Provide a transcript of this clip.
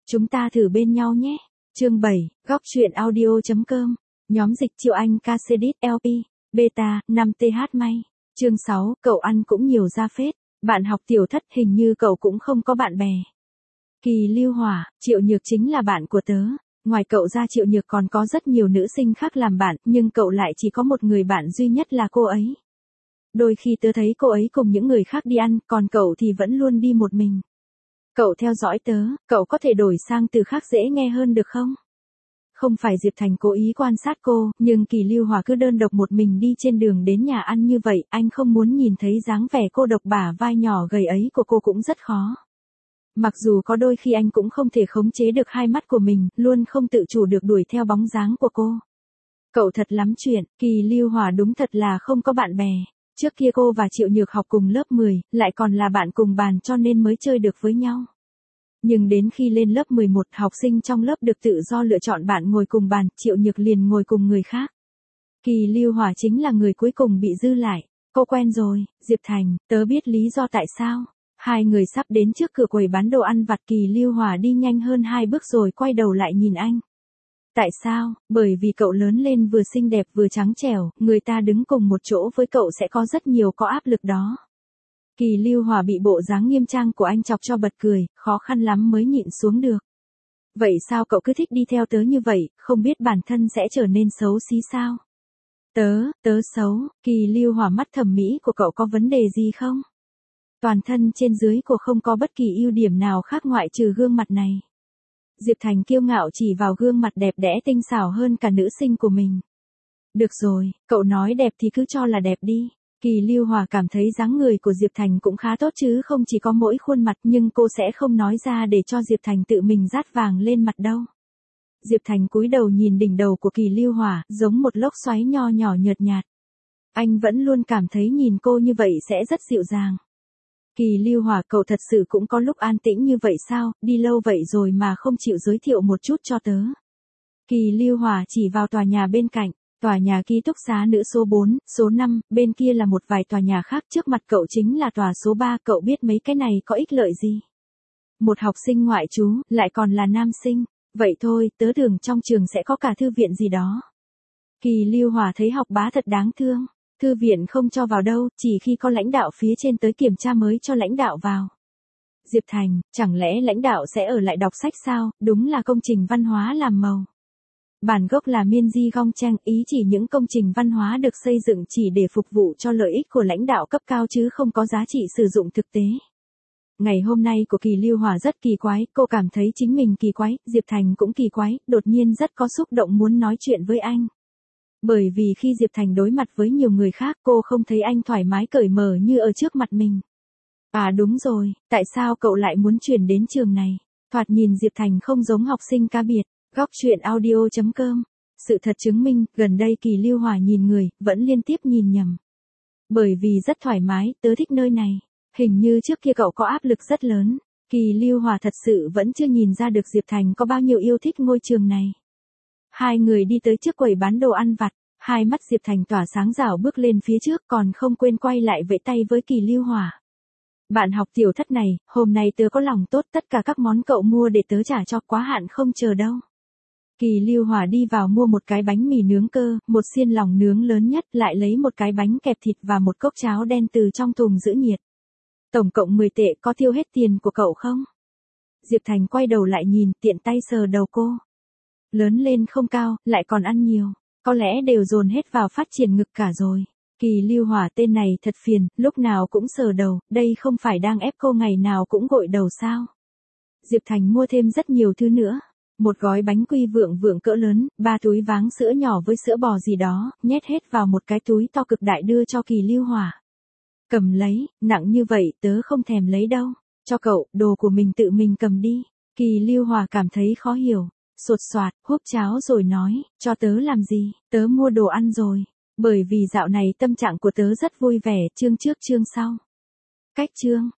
Chúng ta thử bên nhau nhé. Chương 7, góc truyện audio.com. Nhóm dịch Triệu Anh Casedit LP, Beta, 5TH may. Chương 6, cậu ăn cũng nhiều ra phết. Bạn học tiểu thất, hình như cậu cũng không có bạn bè. Kỳ Lưu Hỏa, Triệu Nhược chính là bạn của tớ. Ngoài cậu ra Triệu Nhược còn có rất nhiều nữ sinh khác làm bạn, nhưng cậu lại chỉ có một người bạn duy nhất là cô ấy. Đôi khi tớ thấy cô ấy cùng những người khác đi ăn, còn cậu thì vẫn luôn đi một mình. Cậu theo dõi tớ, cậu có thể đổi sang từ khác dễ nghe hơn được không? Không phải Diệp Thành cố ý quan sát cô, nhưng Kỳ Lưu Hỏa cứ đơn độc một mình đi trên đường đến nhà ăn như vậy, anh không muốn nhìn thấy dáng vẻ cô độc bả vai nhỏ gầy ấy của cô cũng rất khó. Mặc dù có đôi khi anh cũng không thể khống chế được hai mắt của mình, luôn không tự chủ được đuổi theo bóng dáng của cô. Cậu thật lắm chuyện, Kỳ Lưu Hỏa đúng thật là không có bạn bè. Trước kia cô và Triệu Nhược học cùng lớp 10, lại còn là bạn cùng bàn cho nên mới chơi được với nhau. Nhưng đến khi lên lớp 11, học sinh trong lớp được tự do lựa chọn bạn ngồi cùng bàn, Triệu Nhược liền ngồi cùng người khác. Kỳ Lưu Hỏa chính là người cuối cùng bị dư lại. Cô quen rồi, Diệp Thành, tớ biết lý do tại sao. Hai người sắp đến trước cửa quầy bán đồ ăn vặt, Kỳ Lưu Hỏa đi nhanh hơn 2 bước rồi quay đầu lại nhìn anh. Tại sao? Bởi vì cậu lớn lên vừa xinh đẹp vừa trắng trẻo, người ta đứng cùng một chỗ với cậu sẽ có rất nhiều có áp lực đó. Kỳ Lưu Hỏa bị bộ dáng nghiêm trang của anh chọc cho bật cười, khó khăn lắm mới nhịn xuống được. Vậy sao cậu cứ thích đi theo tớ như vậy, không biết bản thân sẽ trở nên xấu xí sao? Tớ xấu, Kỳ Lưu Hỏa mắt thẩm mỹ của cậu có vấn đề gì không? Toàn thân trên dưới của không có bất kỳ ưu điểm nào khác ngoại trừ gương mặt này. Diệp Thành kiêu ngạo chỉ vào gương mặt đẹp đẽ tinh xảo hơn cả nữ sinh của mình. Được rồi, cậu nói đẹp thì cứ cho là đẹp đi. Kỳ Lưu Hỏa cảm thấy dáng người của Diệp Thành cũng khá tốt chứ không chỉ có mỗi khuôn mặt, nhưng cô sẽ không nói ra để cho Diệp Thành tự mình dát vàng lên mặt đâu. Diệp Thành cúi đầu nhìn đỉnh đầu của Kỳ Lưu Hỏa, giống một lốc xoáy nho nhỏ nhợt nhạt. Anh vẫn luôn cảm thấy nhìn cô như vậy sẽ rất dịu dàng. Kỳ Lưu Hỏa, cậu thật sự cũng có lúc an tĩnh như vậy sao, đi lâu vậy rồi mà không chịu giới thiệu một chút cho tớ. Kỳ Lưu Hỏa chỉ vào tòa nhà bên cạnh, tòa nhà ký túc xá nữ số 4, số 5, bên kia là một vài tòa nhà khác, trước mặt cậu chính là tòa số 3, cậu biết mấy cái này có ích lợi gì? Một học sinh ngoại trú, lại còn là nam sinh, vậy thôi, tớ tưởng trong trường sẽ có cả thư viện gì đó. Kỳ Lưu Hỏa thấy học bá thật đáng thương. Thư viện không cho vào đâu, chỉ khi có lãnh đạo phía trên tới kiểm tra mới cho lãnh đạo vào. Diệp Thành, chẳng lẽ lãnh đạo sẽ ở lại đọc sách sao, đúng là công trình văn hóa làm màu. Bản gốc là miên di gong trang, ý chỉ những công trình văn hóa được xây dựng chỉ để phục vụ cho lợi ích của lãnh đạo cấp cao chứ không có giá trị sử dụng thực tế. Ngày hôm nay của Kỳ Lưu Hỏa rất kỳ quái, cô cảm thấy chính mình kỳ quái, Diệp Thành cũng kỳ quái, đột nhiên rất có xúc động muốn nói chuyện với anh. Bởi vì khi Diệp Thành đối mặt với nhiều người khác, cô không thấy anh thoải mái cởi mở như ở trước mặt mình. À đúng rồi, tại sao cậu lại muốn chuyển đến trường này? Thoạt nhìn Diệp Thành không giống học sinh cá biệt. Góc truyện audio.com. Sự thật chứng minh, gần đây Kỳ Lưu Hỏa nhìn người, vẫn liên tiếp nhìn nhầm. Bởi vì rất thoải mái, tớ thích nơi này. Hình như trước kia cậu có áp lực rất lớn. Kỳ Lưu Hỏa thật sự vẫn chưa nhìn ra được Diệp Thành có bao nhiêu yêu thích ngôi trường này. Hai người đi tới trước quầy bán đồ ăn vặt, hai mắt Diệp Thành tỏa sáng rảo bước lên phía trước còn không quên quay lại vẫy tay với Kỳ Lưu Hỏa. Bạn học tiểu thất này, hôm nay tớ có lòng tốt, tất cả các món cậu mua để tớ trả cho, quá hạn không chờ đâu. Kỳ Lưu Hỏa đi vào mua một cái bánh mì nướng cơ, một xiên lòng nướng lớn nhất, lại lấy một cái bánh kẹp thịt và một cốc cháo đen từ trong thùng giữ nhiệt. Tổng cộng 10 tệ, có tiêu hết tiền của cậu không? Diệp Thành quay đầu lại nhìn, tiện tay sờ đầu cô. Lớn lên không cao, lại còn ăn nhiều, có lẽ đều dồn hết vào phát triển ngực cả rồi. Kỳ Lưu Hỏa tên này thật phiền, lúc nào cũng sờ đầu, đây không phải đang ép cô ngày nào cũng gội đầu sao? Diệp Thành mua thêm rất nhiều thứ nữa. Một gói bánh quy vượng vượng cỡ lớn, 3 túi váng sữa nhỏ với sữa bò gì đó, nhét hết vào một cái túi to cực đại đưa cho Kỳ Lưu Hỏa. Cầm lấy, nặng như vậy tớ không thèm lấy đâu, cho cậu, đồ của mình tự mình cầm đi. Kỳ Lưu Hỏa cảm thấy khó hiểu, sột soạt, húp cháo rồi nói, cho tớ làm gì, tớ mua đồ ăn rồi. Bởi vì dạo này tâm trạng của tớ rất vui vẻ, chương trước chương sau. Cách chương.